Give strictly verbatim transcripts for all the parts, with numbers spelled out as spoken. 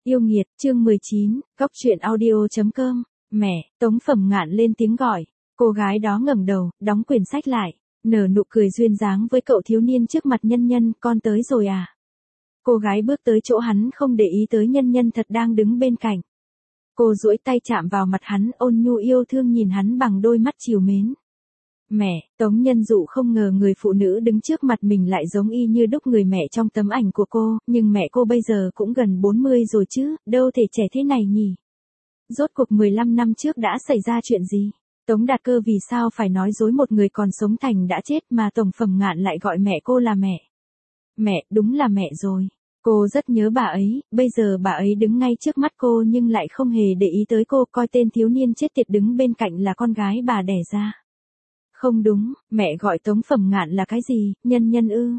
Yêu nghiệt, chương mười chín, Góc truyện audio chấm com. Mẹ, Tống Phẩm Ngạn lên tiếng gọi. Cô gái đó ngẩng đầu, đóng quyển sách lại, nở nụ cười duyên dáng với cậu thiếu niên trước mặt Nhân Nhân, con tới rồi à? Cô gái bước tới chỗ hắn không để ý tới Nhân Nhân thật đang đứng bên cạnh. Cô duỗi tay chạm vào mặt hắn, ôn nhu yêu thương nhìn hắn bằng đôi mắt trìu mến. Mẹ, Tống Nhân Dụ không ngờ người phụ nữ đứng trước mặt mình lại giống y như đúc người mẹ trong tấm ảnh của cô, nhưng mẹ cô bây giờ cũng gần bốn mươi rồi chứ, đâu thể trẻ thế này nhỉ? Rốt cuộc mười lăm năm trước đã xảy ra chuyện gì? Tống Đạt Cơ vì sao phải nói dối một người còn sống thành đã chết mà Tổng Phẩm Ngạn lại gọi mẹ cô là mẹ? Mẹ, đúng là mẹ rồi. Cô rất nhớ bà ấy, bây giờ bà ấy đứng ngay trước mắt cô nhưng lại không hề để ý tới cô, coi tên thiếu niên chết tiệt đứng bên cạnh là con gái bà đẻ ra. Không đúng, mẹ gọi Tống Phẩm Ngạn là cái gì, Nhân Nhân ư?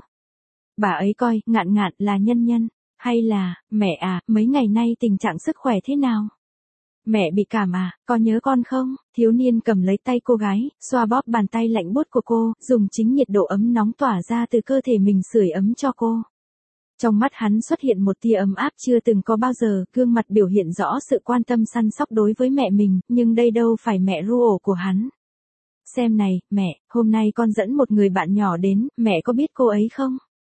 Bà ấy coi, Ngạn Ngạn là Nhân Nhân, hay là, mẹ à, mấy ngày nay tình trạng sức khỏe thế nào? Mẹ bị cảm à, có nhớ con không? Thiếu niên cầm lấy tay cô gái, xoa bóp bàn tay lạnh buốt của cô, dùng chính nhiệt độ ấm nóng tỏa ra từ cơ thể mình sưởi ấm cho cô. Trong mắt hắn xuất hiện một tia ấm áp chưa từng có bao giờ, gương mặt biểu hiện rõ sự quan tâm săn sóc đối với mẹ mình, nhưng đây đâu phải mẹ ru ổ của hắn. Xem này, mẹ, hôm nay con dẫn một người bạn nhỏ đến, mẹ có biết cô ấy không?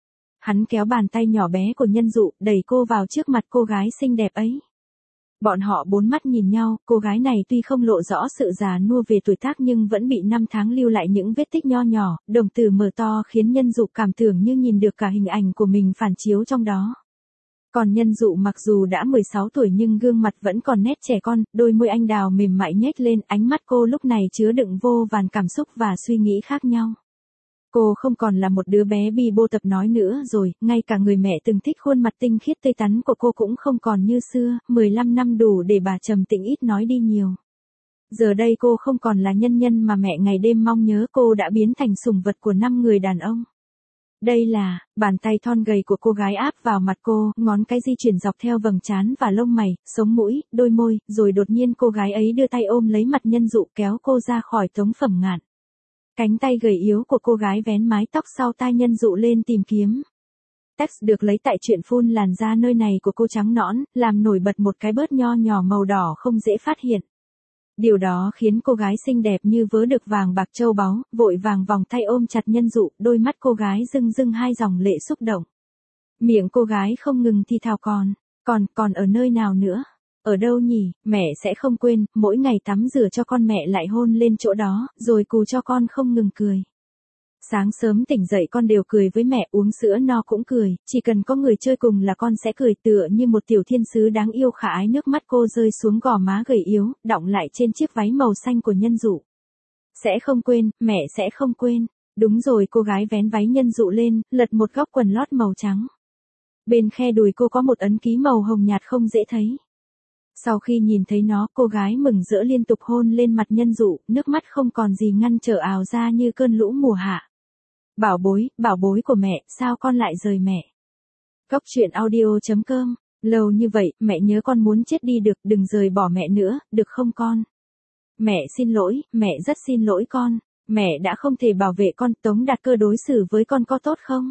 Hắn kéo bàn tay nhỏ bé của Nhân Dụ, đẩy cô vào trước mặt cô gái xinh đẹp ấy. Bọn họ bốn mắt nhìn nhau, cô gái này tuy không lộ rõ sự già nua về tuổi tác nhưng vẫn bị năm tháng lưu lại những vết tích nho nhỏ, đồng tử mở to khiến Nhân Dụ cảm tưởng như nhìn được cả hình ảnh của mình phản chiếu trong đó. Còn Nhân Dụ mặc dù đã mười sáu tuổi nhưng gương mặt vẫn còn nét trẻ con, đôi môi anh đào mềm mại nhếch lên, ánh mắt cô lúc này chứa đựng vô vàn cảm xúc và suy nghĩ khác nhau. Cô không còn là một đứa bé bi bô tập nói nữa rồi, ngay cả người mẹ từng thích khuôn mặt tinh khiết tươi tắn của cô cũng không còn như xưa, mười lăm năm đủ để bà trầm tĩnh ít nói đi nhiều. Giờ đây cô không còn là Nhân Nhân mà mẹ ngày đêm mong nhớ, cô đã biến thành sủng vật của năm người đàn ông. Đây là, bàn tay thon gầy của cô gái áp vào mặt cô, ngón cái di chuyển dọc theo vầng trán và lông mày, sống mũi, đôi môi, rồi đột nhiên cô gái ấy đưa tay ôm lấy mặt Nhân Dụ kéo cô ra khỏi Tống Phẩm Ngạn. Cánh tay gầy yếu của cô gái vén mái tóc sau tai Nhân Dụ lên tìm kiếm. Text được lấy tại truyện phun làn da nơi này của cô trắng nõn, làm nổi bật một cái bớt nho nhỏ màu đỏ không dễ phát hiện. Điều đó khiến cô gái xinh đẹp như vớ được vàng bạc châu báu, vội vàng vòng tay ôm chặt Nhân Dụ, đôi mắt cô gái rưng rưng hai dòng lệ xúc động. Miệng cô gái không ngừng thì thào còn, còn, còn ở nơi nào nữa? Ở đâu nhỉ, mẹ sẽ không quên, mỗi ngày tắm rửa cho con mẹ lại hôn lên chỗ đó, rồi cù cho con không ngừng cười. Sáng sớm tỉnh dậy con đều cười với mẹ, uống sữa no cũng cười, chỉ cần có người chơi cùng là con sẽ cười tựa như một tiểu thiên sứ đáng yêu khả ái. Nước mắt cô rơi xuống gò má gầy yếu, đọng lại trên chiếc váy màu xanh của Nhân Dụ. Sẽ không quên, mẹ sẽ không quên. Đúng rồi, cô gái vén váy Nhân Dụ lên, lật một góc quần lót màu trắng. Bên khe đùi cô có một ấn ký màu hồng nhạt không dễ thấy. Sau khi nhìn thấy nó, cô gái mừng rỡ liên tục hôn lên mặt Nhân Dụ, nước mắt không còn gì ngăn trở ào ra như cơn lũ mùa hạ. Bảo bối, bảo bối của mẹ, sao con lại rời mẹ? Góc truyện audio chấm com. Lâu như vậy, mẹ nhớ con muốn chết đi được, đừng rời bỏ mẹ nữa, được không con? Mẹ xin lỗi, mẹ rất xin lỗi con. Mẹ đã không thể bảo vệ con. Tống Đạt Cơ đối xử với con có tốt không?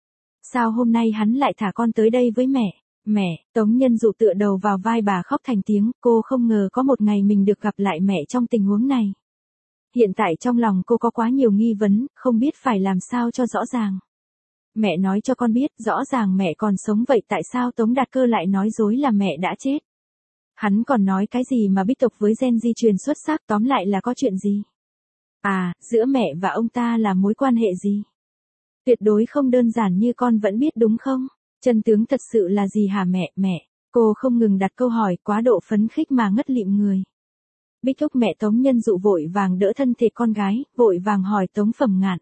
Sao hôm nay hắn lại thả con tới đây với mẹ? Mẹ, Tống Nhân Dụ tựa đầu vào vai bà khóc thành tiếng, cô không ngờ có một ngày mình được gặp lại mẹ trong tình huống này. Hiện tại trong lòng cô có quá nhiều nghi vấn, không biết phải làm sao cho rõ ràng. Mẹ nói cho con biết, rõ ràng mẹ còn sống vậy tại sao Tống Đạt Cơ lại nói dối là mẹ đã chết? Hắn còn nói cái gì mà bích tộc với gen di truyền xuất sắc, tóm lại là có chuyện gì? À, giữa mẹ và ông ta là mối quan hệ gì? Tuyệt đối không đơn giản như con vẫn biết đúng không? Chân tướng thật sự là gì hả mẹ, mẹ? Cô không ngừng đặt câu hỏi, quá độ phấn khích mà ngất lịm người. Bích thúc mẹ Tống Nhân Dụ vội vàng đỡ thân thể con gái, vội vàng hỏi Tống Phẩm Ngạn.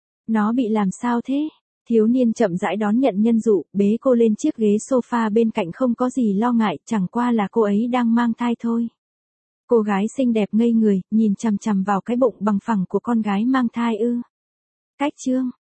Nó bị làm sao thế? Thiếu niên chậm rãi đón nhận Nhân Dụ, bế cô lên chiếc ghế sofa bên cạnh, không có gì lo ngại, chẳng qua là cô ấy đang mang thai thôi. Cô gái xinh đẹp ngây người, nhìn chằm chằm vào cái bụng bằng phẳng của con gái mang thai ư. Cách chương,